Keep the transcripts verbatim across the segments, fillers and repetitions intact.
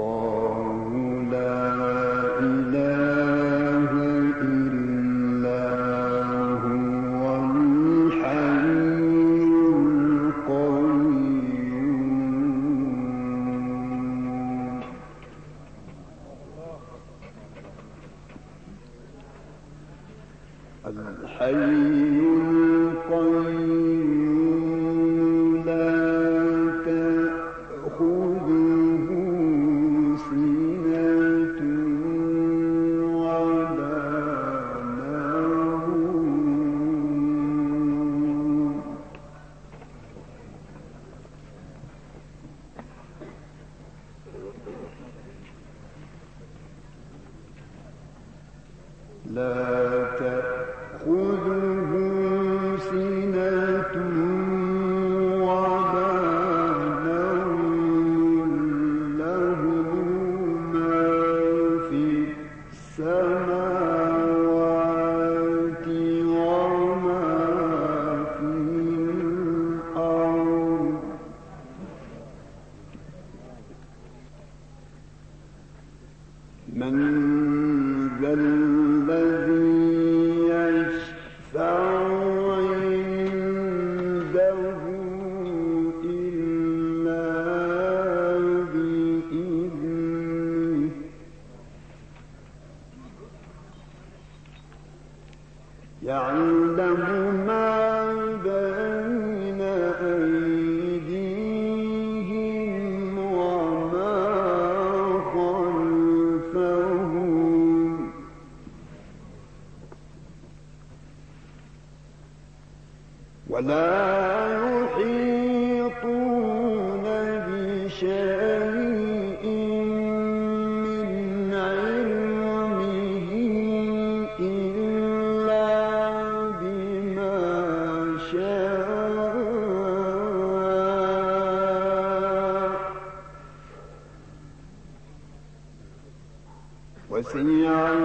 وسع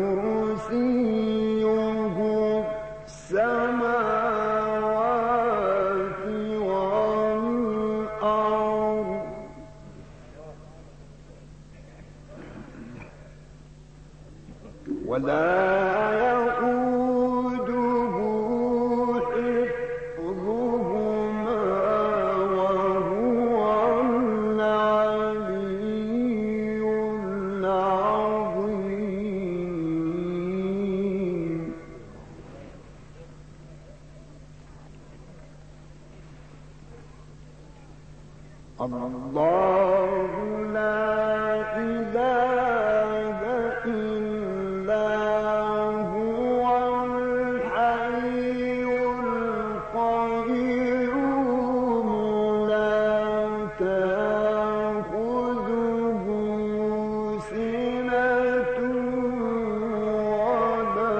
كرسيه السماوات والأرض ولا يئوده حفظهما وهو العلي العظيم. الله لا إله إلا هو الحي القيوم لا تأخذه سنة ولا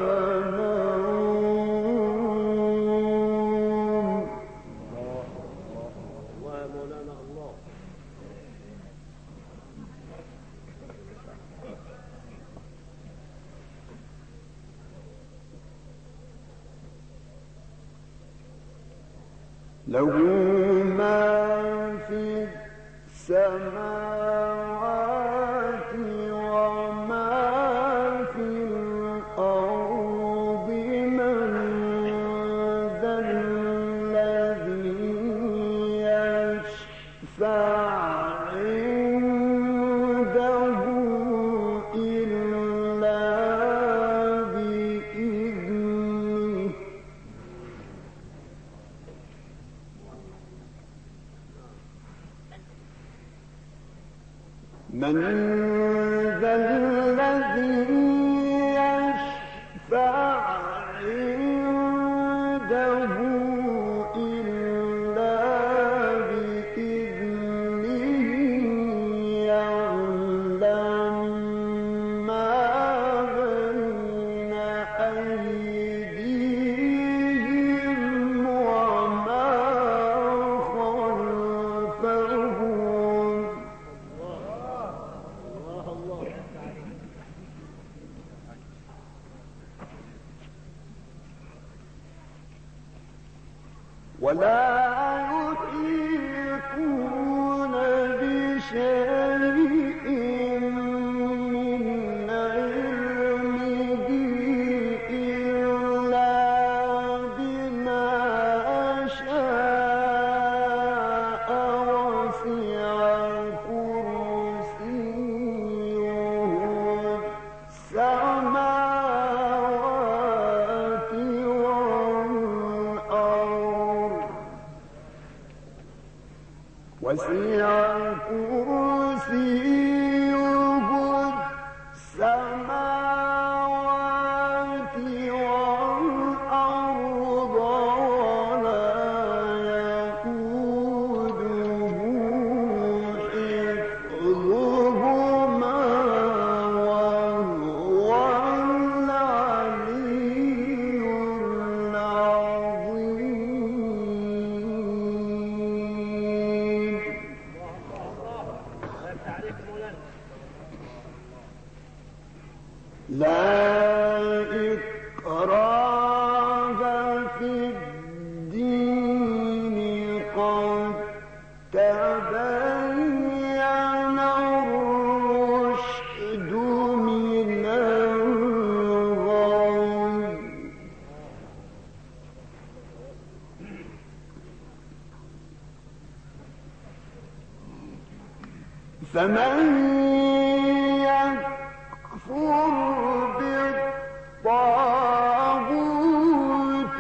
نوم. له ما في السماوات وما في الأرض. من ذا الذي يشفع عنده إلا بإذنه. من ذا الذي يشفع عنده إلا بإذنه. يعلم ما بين أيديهم وما خلفهم ولا يحيطون بشيء وسع كرسيه السماوات والأرض ولا يئوده حفظهما وهو العلي العظيم. لا إكراه في الدين قد تبين الرشد من الغي فمن يكفر بالطاغوت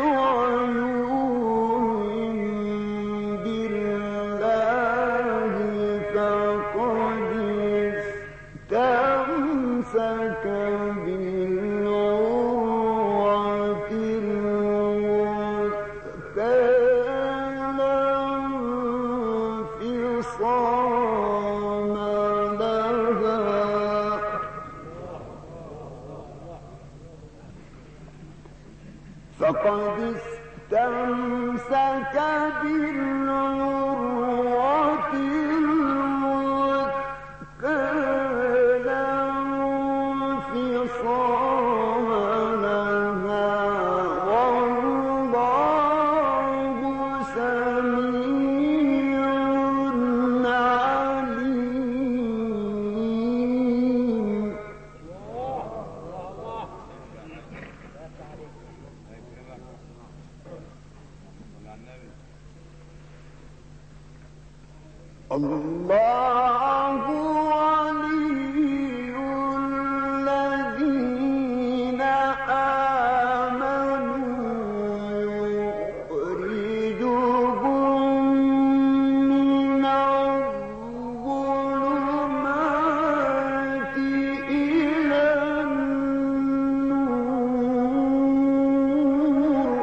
ويؤمن بالله فقد استمسك بالعروة الوثقى لا انفصام لها. فقد استمسك بالعروة الوثقى لا انفصام لها والله سميع عليم. الله ولي الذين آمنوا يخرجهم من الظلمات إلى النور.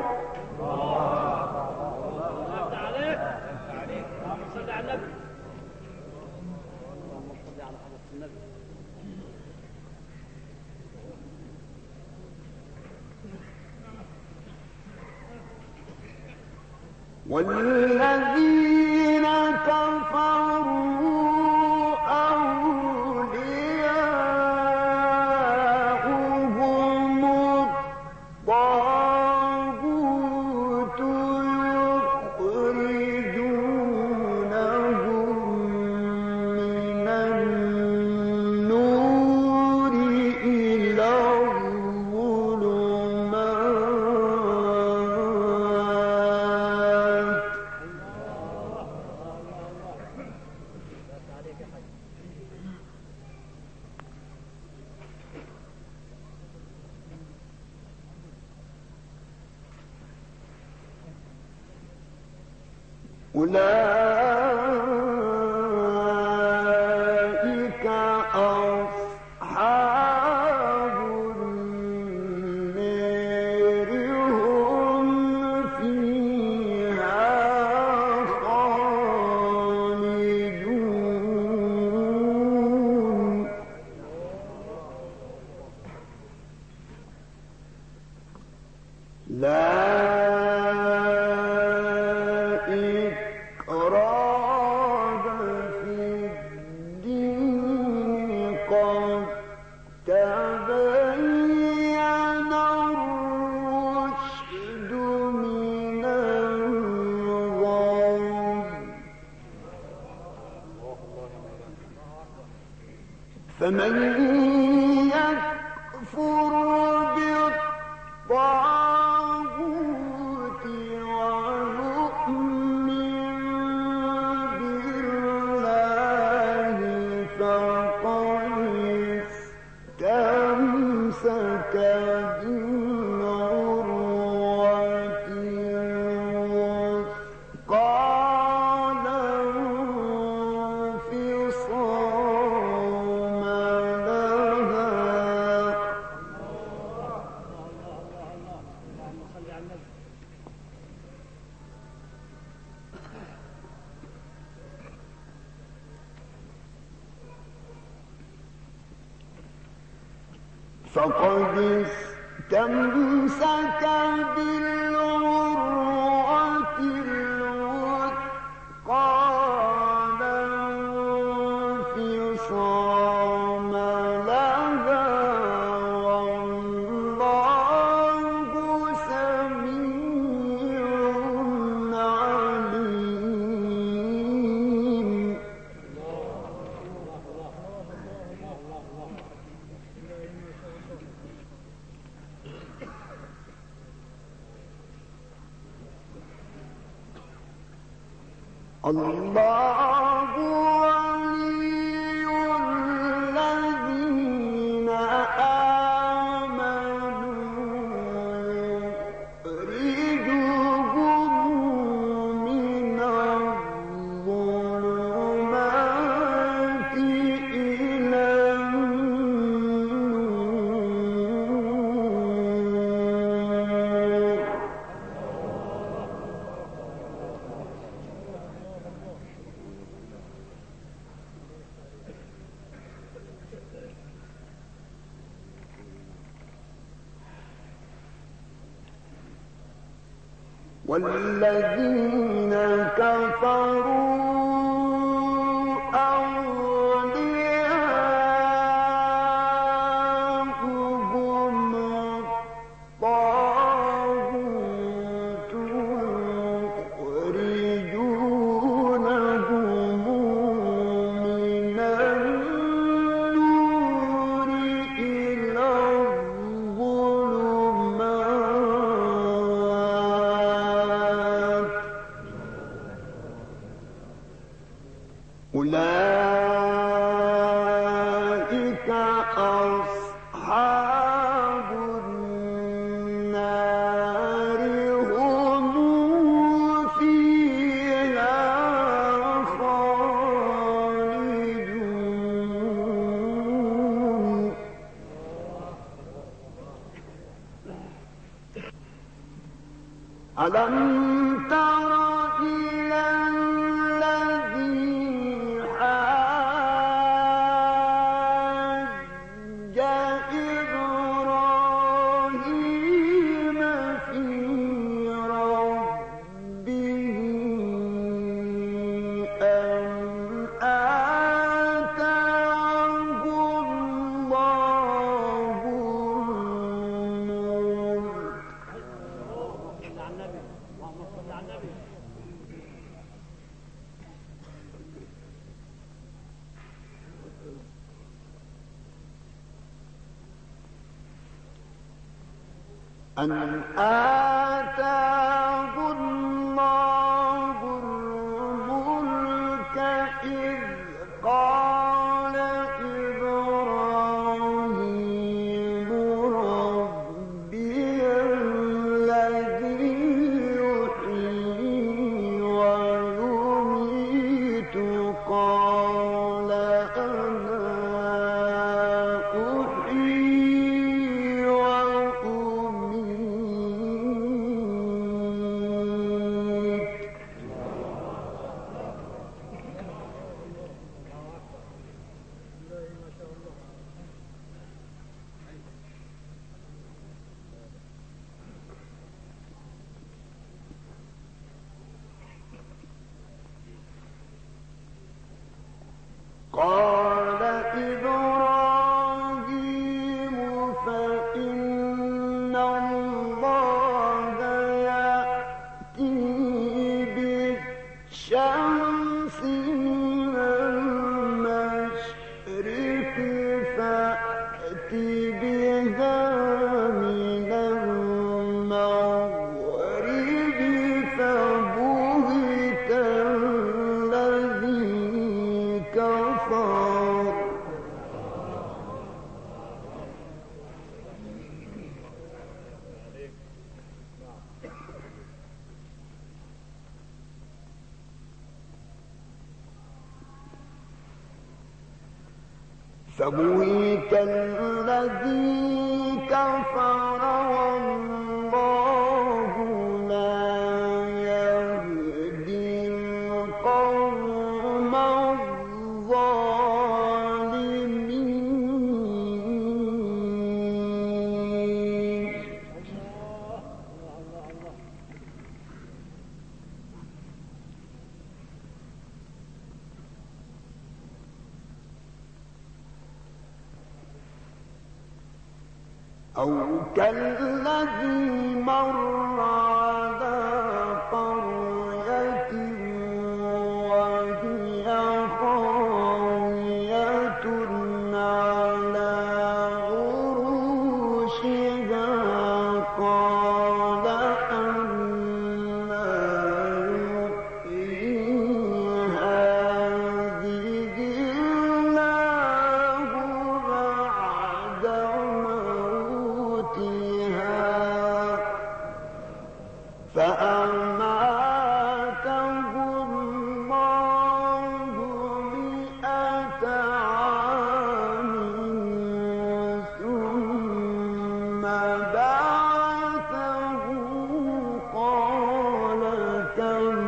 والذين كفروا أولياؤهم الطاغوت يخرجونهم من النور إلى الظلمات. أولئك أصحاب النار هم فيها خالدون. لا إكراه في الدين قد تبين الرشد من الغي فمن يكفر بالطاغوت ويؤمن بالله فقد استمسك بالعروة الوثقى لا انفصام لها. فقد استمسك بالعروة الوثقى لا انفصام لها والله سميع عليم. الله ولي الذين آمنوا يخرجهم من الظلمات إلى النور. والذين كفروا أولياؤهم الطاغوت يخرجونهم من النور إلى الظلمات. أولئك أصحاب النار هم فيها خالدون. ألم تر إلى الذي حاج إبراهيم في ربه أن آتاه الله الملك أن آتاه الله الملك إذ قال إبراهيم ربي الذي يحيي ويميت قال أنا أحيي وأميت فبهت الذي كفر والله لا يهدي القوم الظالمين. أو كالذي مر على قرية وهي خاوية على عروشها قال أنى يحيي هذه الله بعد فأماته الله مئة عام ثم بعثه قال كم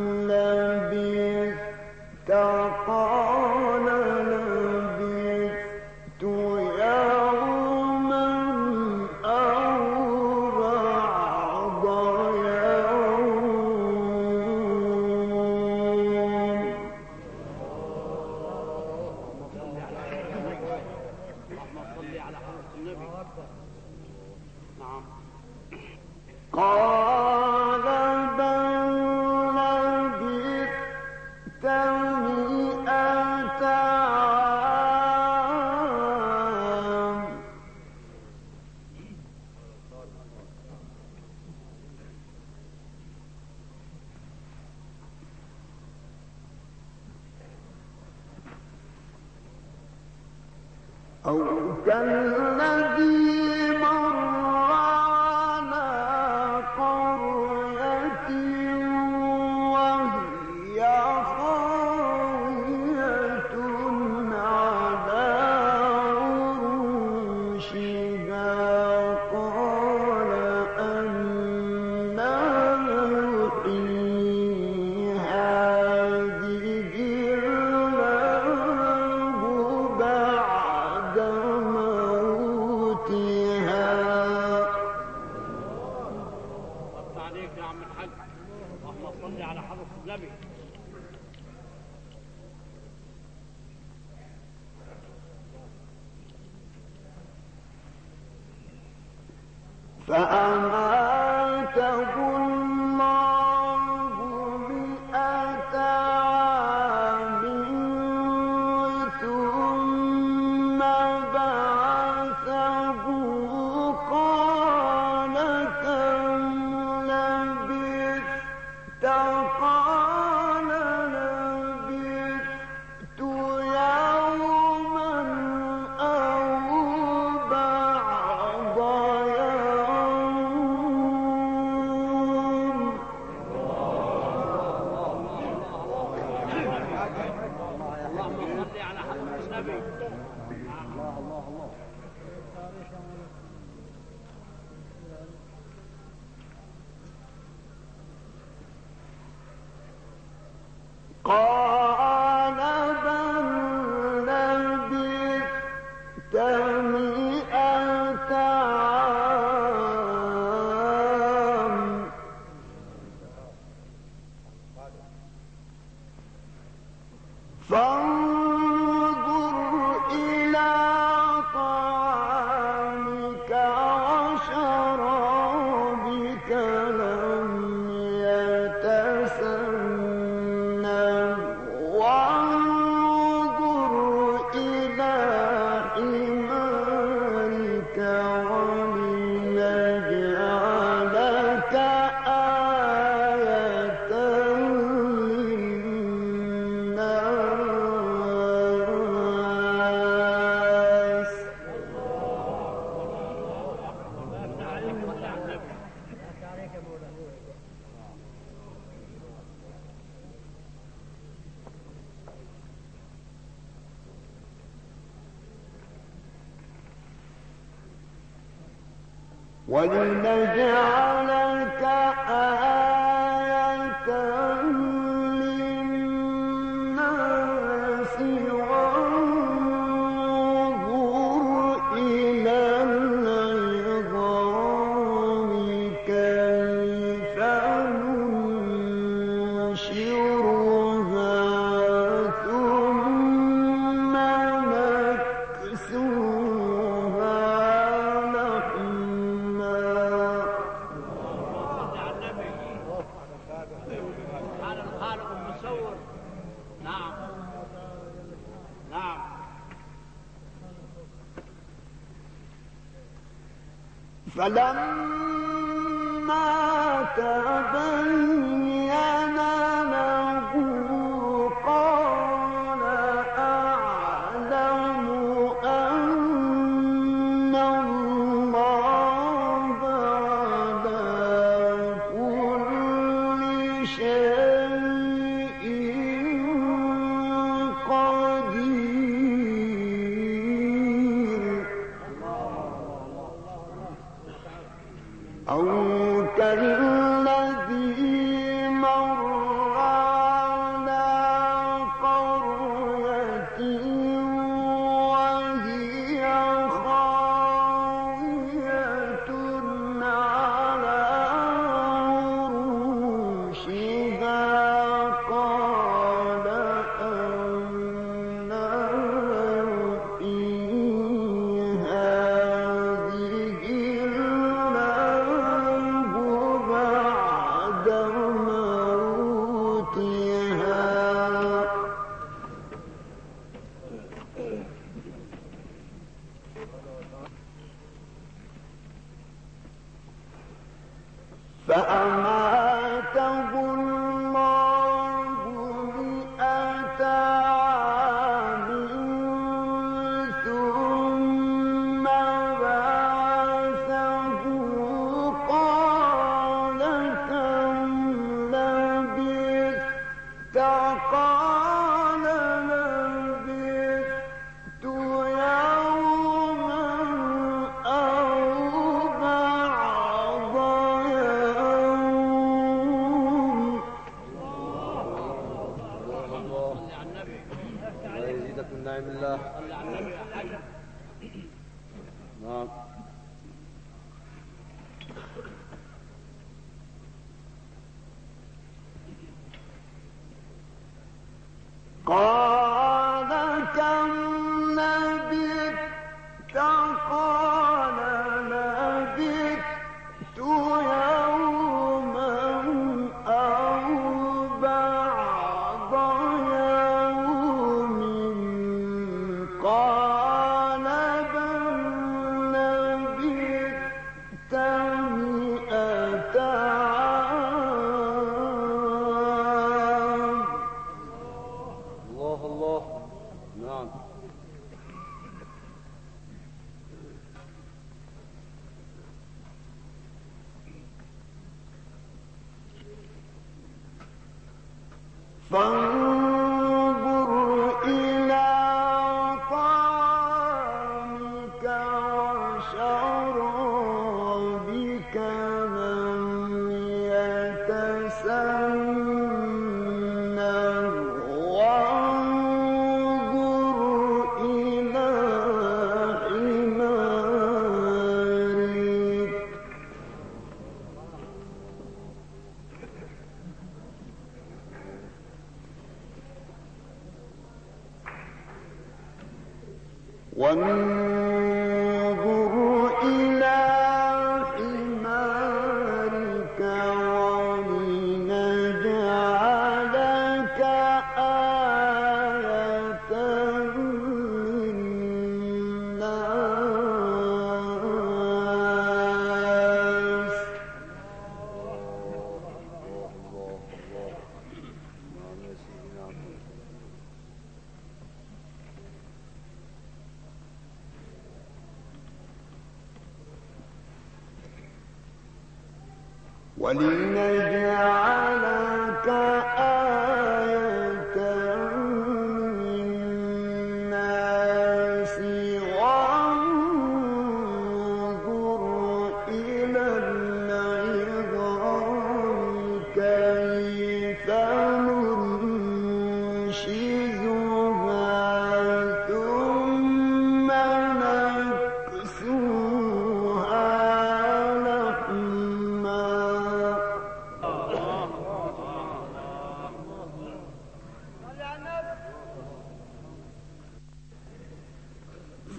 لبثت قال لبثت يوما أو بعض قال بل لبثت مئة عام أو كالذي مر على قرية وهي خاوية على عروشها قال أنى يحيي هذه الله بعد موتها. الله عليك يا عم الحاج. اللهم صل على حضرة النبي. فأماته الله مئة عام ثم بعثه قال كم لبثت قال لبثت يوما أو بعض يوم. اللهم صل على حضرة النبي. الله الله الله. قال بل لبثت مئة عام فانظر إلى طعامك وشرابك لم يتسنه وانظر إلى حمارك ولنجعلك آية للناس وانظر إلى العظام كيف ننشرها ثم نكسوها لحما. سبحان الخالق المصور. نعم نعم. فلما تبين له قال أعلم أن الله على كل شيء قدير. أو كالذي مر على قرية وهي خاوية على عروشها قال أنى يحيي هذه الله بعد موتها. فأماته الله مئة عام ثم بعثه قال كم لبثت؟ قال لبثت يوما أو بعض يوم. صل على النبي. لا يزيدك من نعم الله. صل على النبي يا حاج. نعم. قال كم لبثت؟ قال لبثت يوما أو بعض يوم. قال بل لبثت مئة عام. الله الله. نعم. فانظر إلى طعامك وشرابك لم يتسنه وانظر إلى حمارك. وانظر إلى حمارك ولنجعلك آية للناس. نعم يا سيدي. نعم. ولنجعلك آية للناس وانظر إلى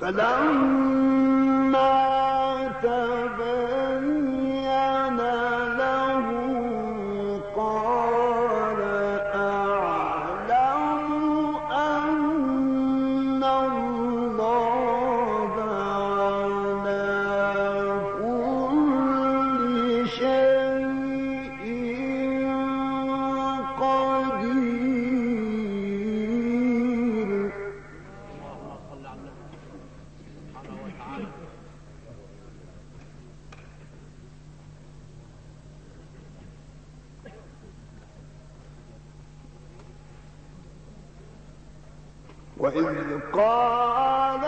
فلما تبين له قال أعلم أن الله على كل شيء قدير. وإذ قال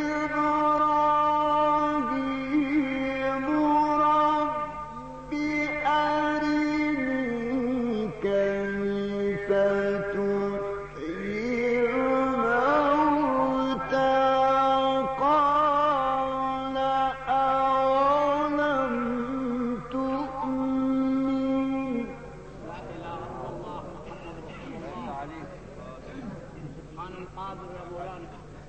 إبراهيم رب أرني كيف تحيي الموتى قال أولم تؤمن سبحان القادر يا مولانا.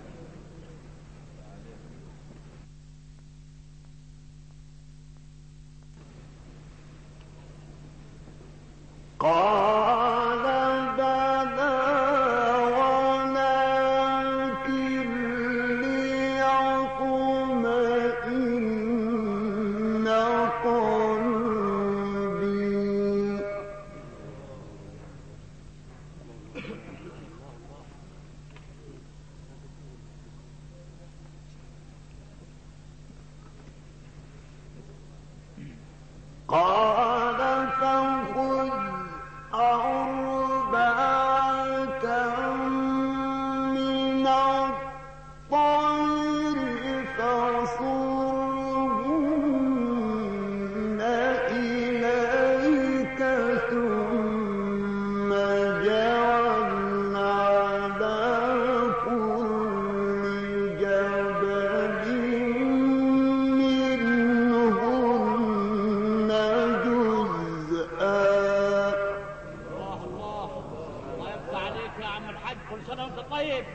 قال بلى ولكن ليطمئن قلبي. قال فخذ أربعة من الطير فصرهن إليك ثم اجعل على كل جبل منهن جزءا. الله الله الله يفتح عليك يا عم الحاج، كل سنة وانت طيب.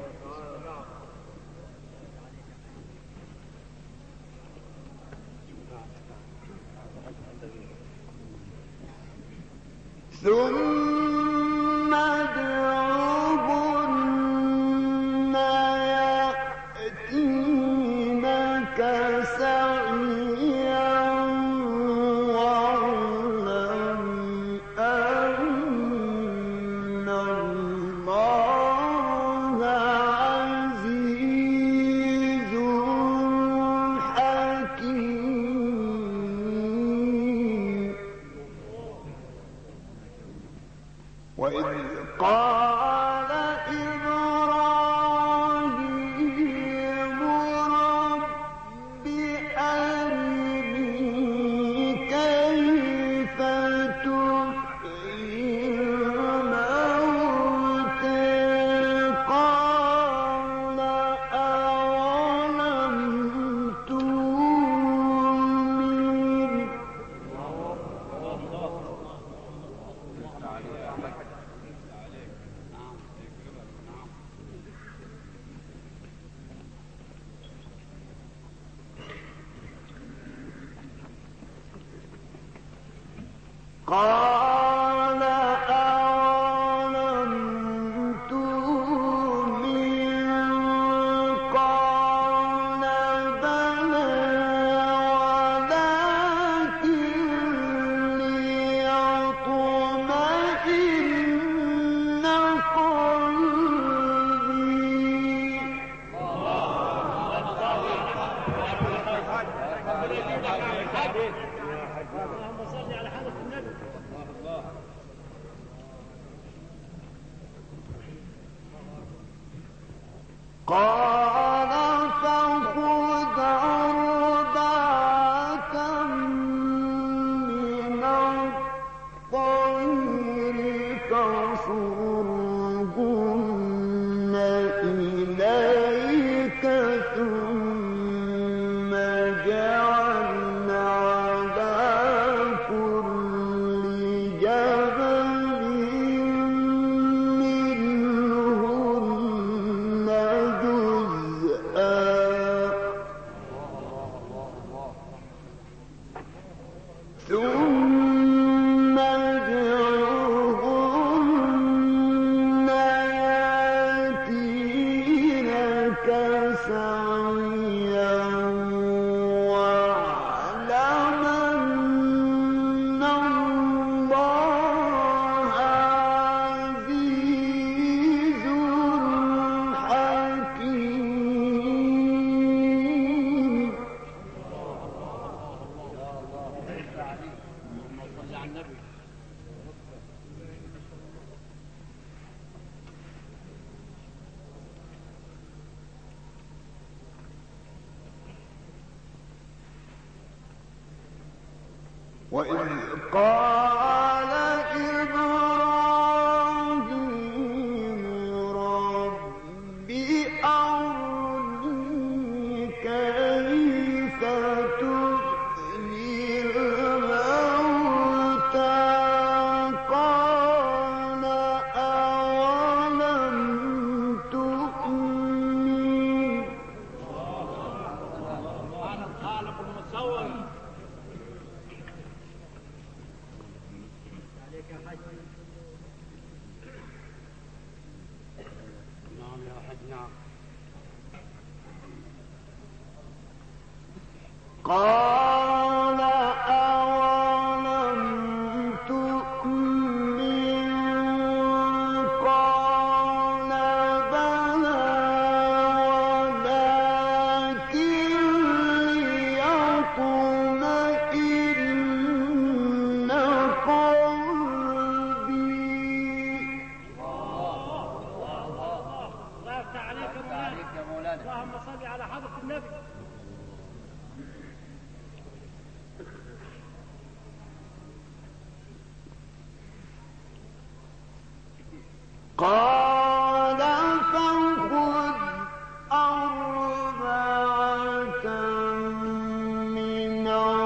ثم ادعوهن يأتينك سعيا واعلم أن الله عزيز حكيم. وإذ قال إبراهيم رب أرني كيف تحيي الموتى قال أولم تؤمن قال أولم تؤمن قال بلى ولكن ليطمئن قلبي. اللهم صل على حضرة النبي. قال فخذ أربعة من الطير فصرهن إليك ثم اجعل على كل جبل منهن جزءا سعيا واعلم أن الله عزيز حكيم. صل على النبي. وإذ قال إبراهيم رب أرني كيف تحيي الموتى قال أولم تؤمن سبحان الخالق المصور. نعم يا حج نعم. قال أولم تؤمن قال بلى ولكن ليطمئن قلبي. الله يفتح عليك يا مولانا. اللهم صل على حضرة النبي. قال فخذ أربعة من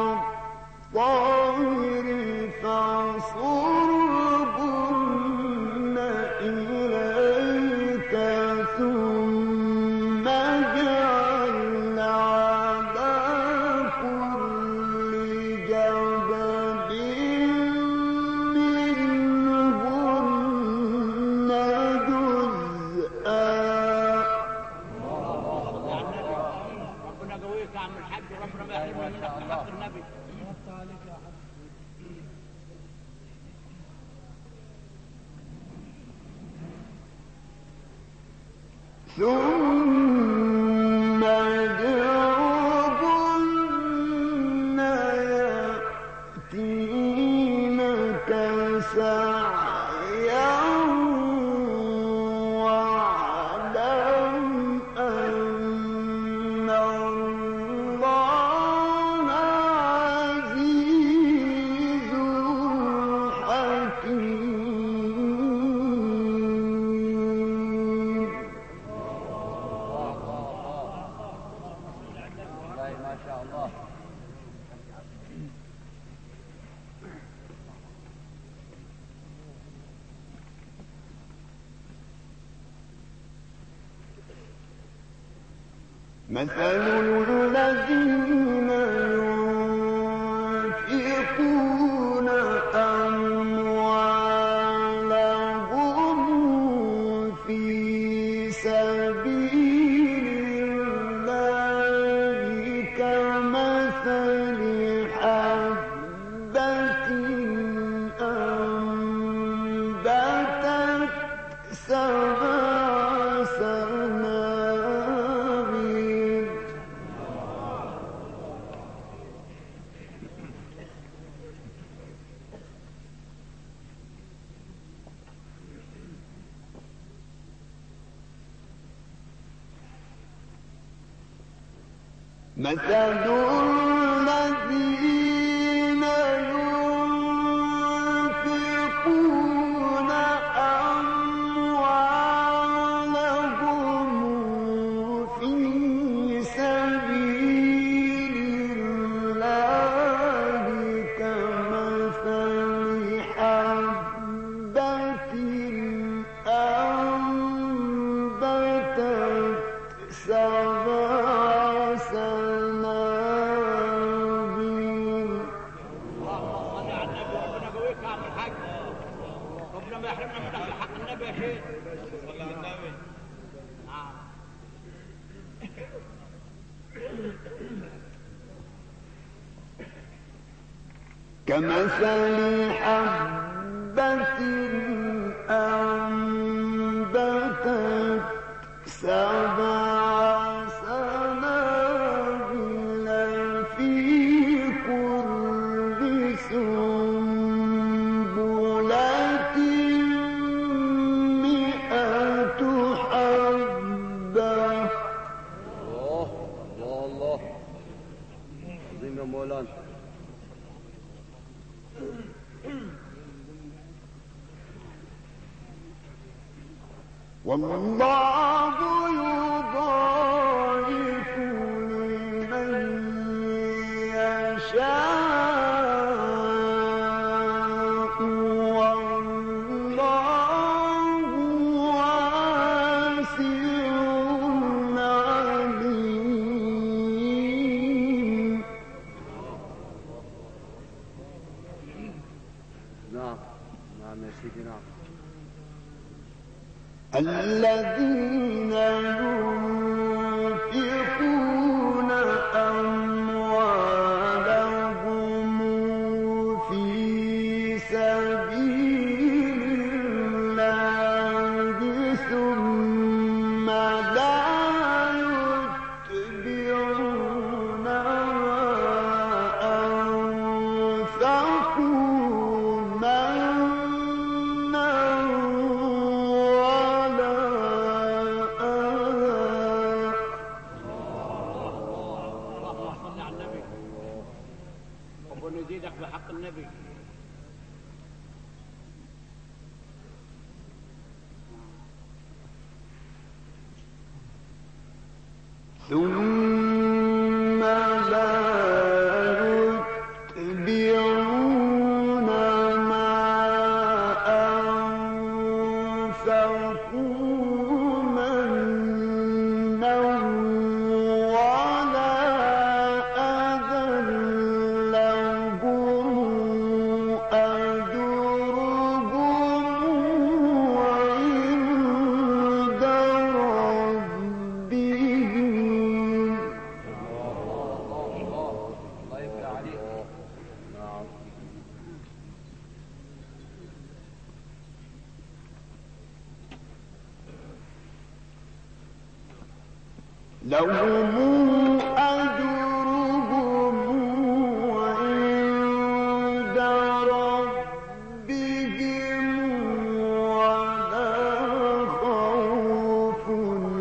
الطير فاصرهن إليك ثم اجعل على كل جبل منهن جزءا. ربنا يقويك يا عم الحاج وربنا ما يحرمنا منك بحق النبي. ثم ادعوهن يأتينك سعيا واعلم أن الله عزيز حكيم. والله ما شاء الله. مثل الذين ينفقون أموالهم في سبيل الله كمثل حبة أنبتت سبع سنابل. مثل الذين ينفقون أموالهم في سبيل الله كمثل حبة أنبتت سبع سنابل. اللهم صل على النبي. ربنا يقويك يا عم الحاج. ربنا ما يحرمنا من أهل حق النبي يا شيخ. صل على النبي. نعم. كمثل حبة أنبتت سبع سنابل في كل سنبلة مئة حبة. الله الله الله عظيم يا مولانا. والله يضاعف لمن يشاء والله واسع عليم. نعم نعم يا سيدي نعم. الذين ينفقون أموالهم في سبيل الله ثم لا يتبعون ما أنفقوا منا نزيدك بحق النبي. ثم لا يتبعون ما أنفقوا منا ولا أذى لهم أجرهم عند ربهم. الله يفتح عليك. نعم. لهم أجرهم عند ربهم ولا خوف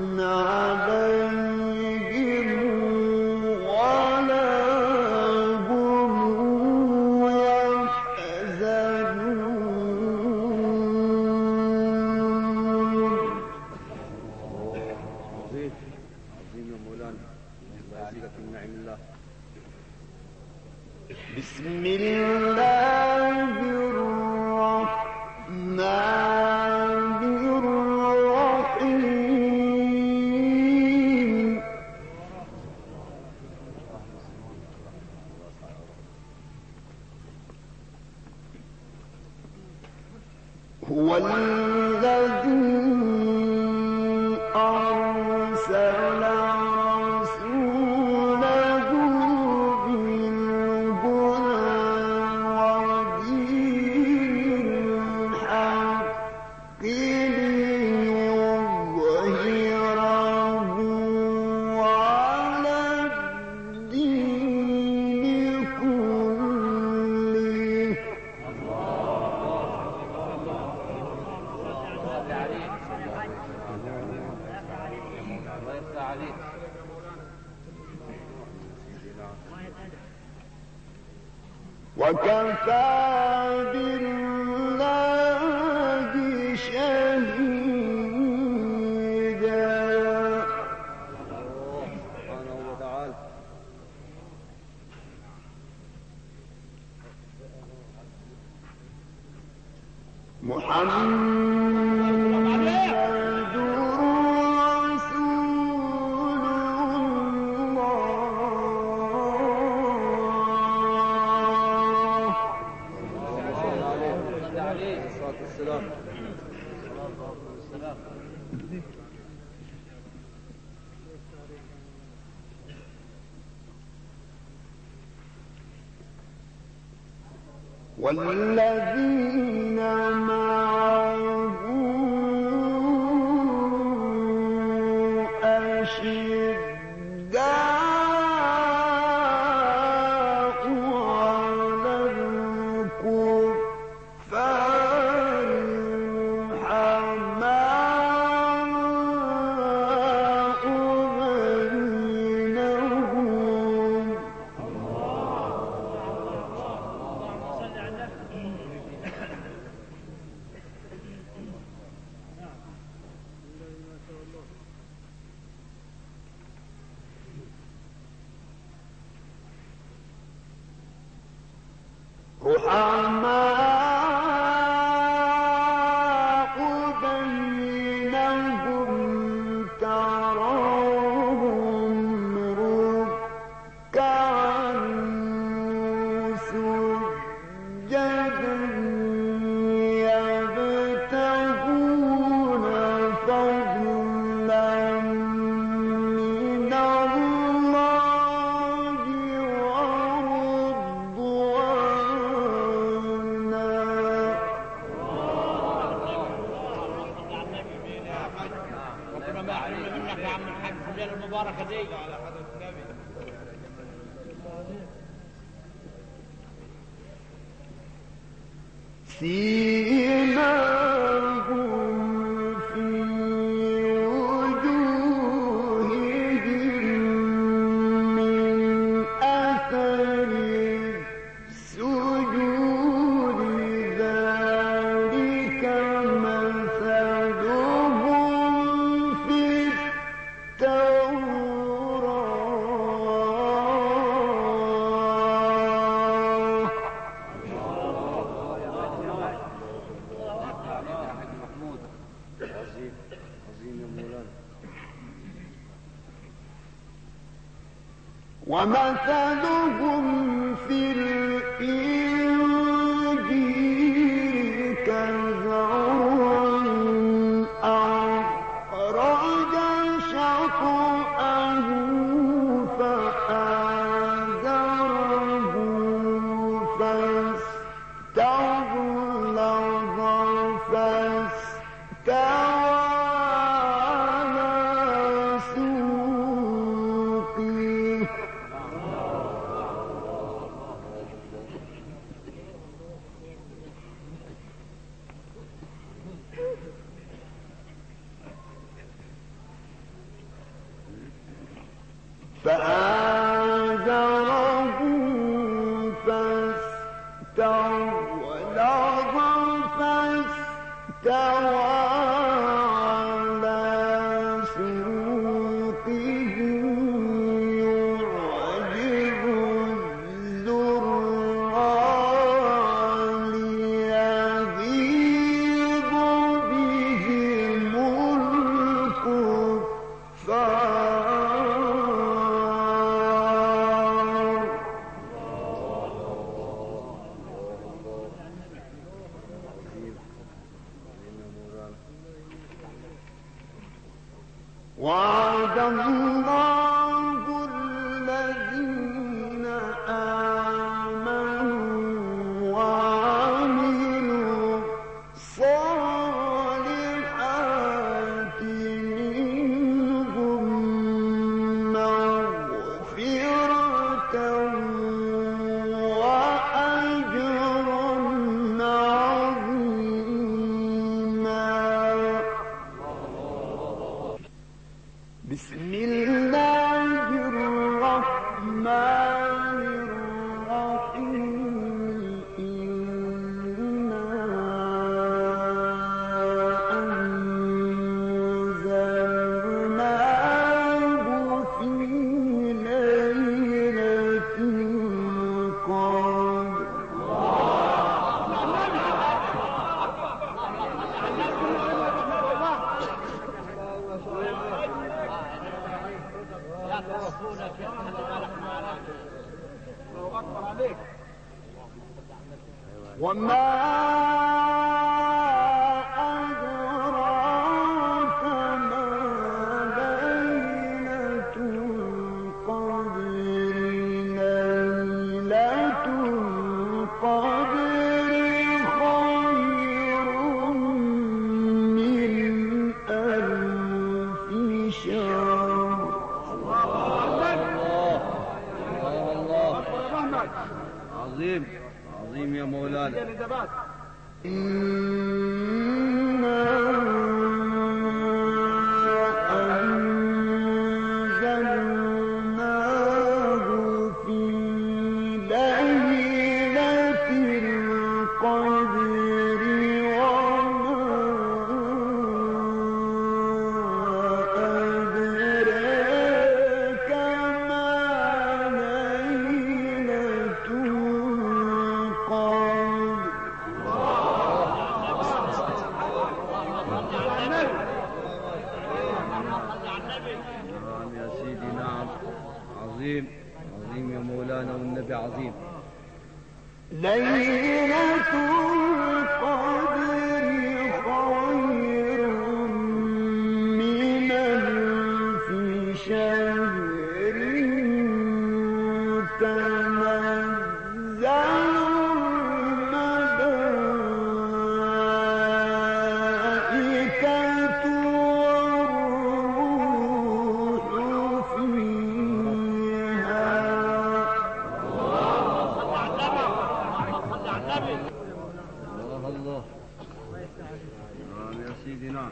عليهم ولا هم يحزنون. عظيم عظيم يا مولانا. الله يزيدك من نعم الله. بسم الله الرحمن الرحيم. هو الذي أرسل رسوله بالهدى ودين الحق ليظهره على الدين كله. الله يفتح عليك. وكفى بالله شهيدا. سبحانه وتعالى. محمد رسول الله. صلى عليه الصلاة والسلام. والذين معه أشداء على الكفار رحماء بينهم رحماء بينهم تراهم ركعا سجدا يبتغون فضلا من الله ورضوانا ربنا ما يحرمنا منك يا عم الحاج في الليله المباركه دي. سيماهم في وجوههم من أثر السجود ذلك مثلهم في التوراة محمود عظيم عظيم يا مولانا. ومثلهم في الإنجيل كزرع أخرج شطأه فآزره فاستغلظ فاستوى على سوقه فآزره فاستغلظ فاستوى على سوقه يعجب الزراع ليغيظ بهم الكفار عظيم عظيم يا مولانا. وعد الله الذين آمنوا وعملوا الصالحات منهم مغفرة وأجرا عظيما. بسم الله الرحمن الرحيم إنا أنزلناه في ليلة القدر لا تعرفونا كيف خلي بالك معنا. الله اكبر عليك. وما أدراك ما ليلة القدر ليلة القدر عظيم عظيم يا مولانا. عظيم عظيم يا مولانا والنبي عظيم. ليلة القدر خير من ألف شهر تنزل الملائكة والروح فيها. الله الله. نعم يا سيدي نعم.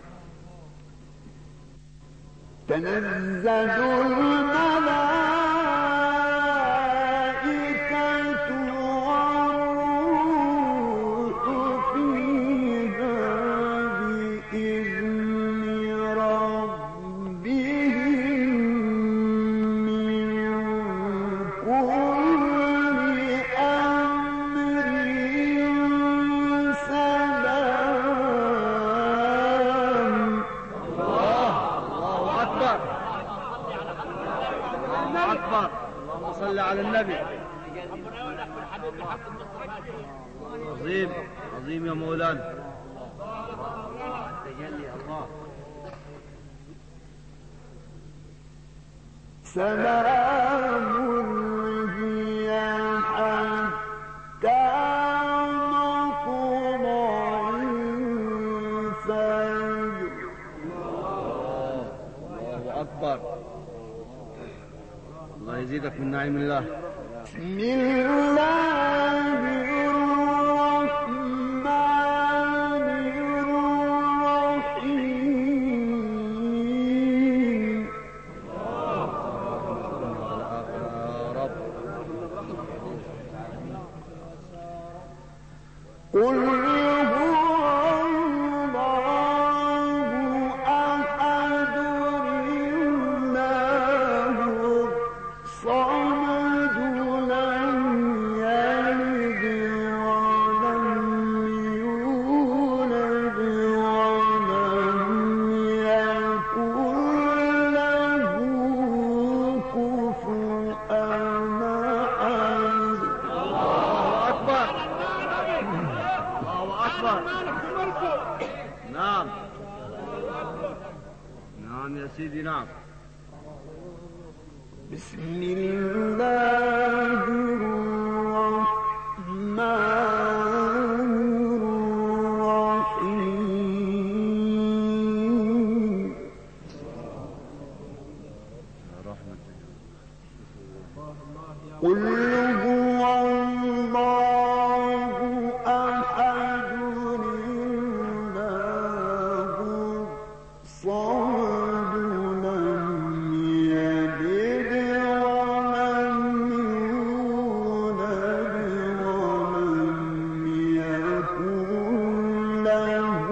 تنزل الملائكة والروح فيها بإذن ربهم من كل أمر سلام. الله الله أكبر. الله أكبر. اللهم صل على النبي. عظيم عظيم يا مولانا. تجلي الله. سلام هي حتى مطلع الفجر. الله أكبر. الله يزيدك من نعيم الله. بسم الله الرحمن الرحيم. يا رب. قل هو الله أحد الله الصمد لم يلد ولم يولد ولم يكن له كفوا أحد. الله أكبر. الله أكبر. نعم نعم يا سيدي نعم. بسم الله الرحمن الرحيم. يا رحمة. قل هو الله أحد الله الصمد لم يلد ولم يولد ولم يكن له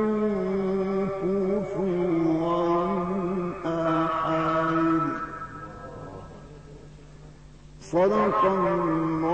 كفوا أحد. صدق الله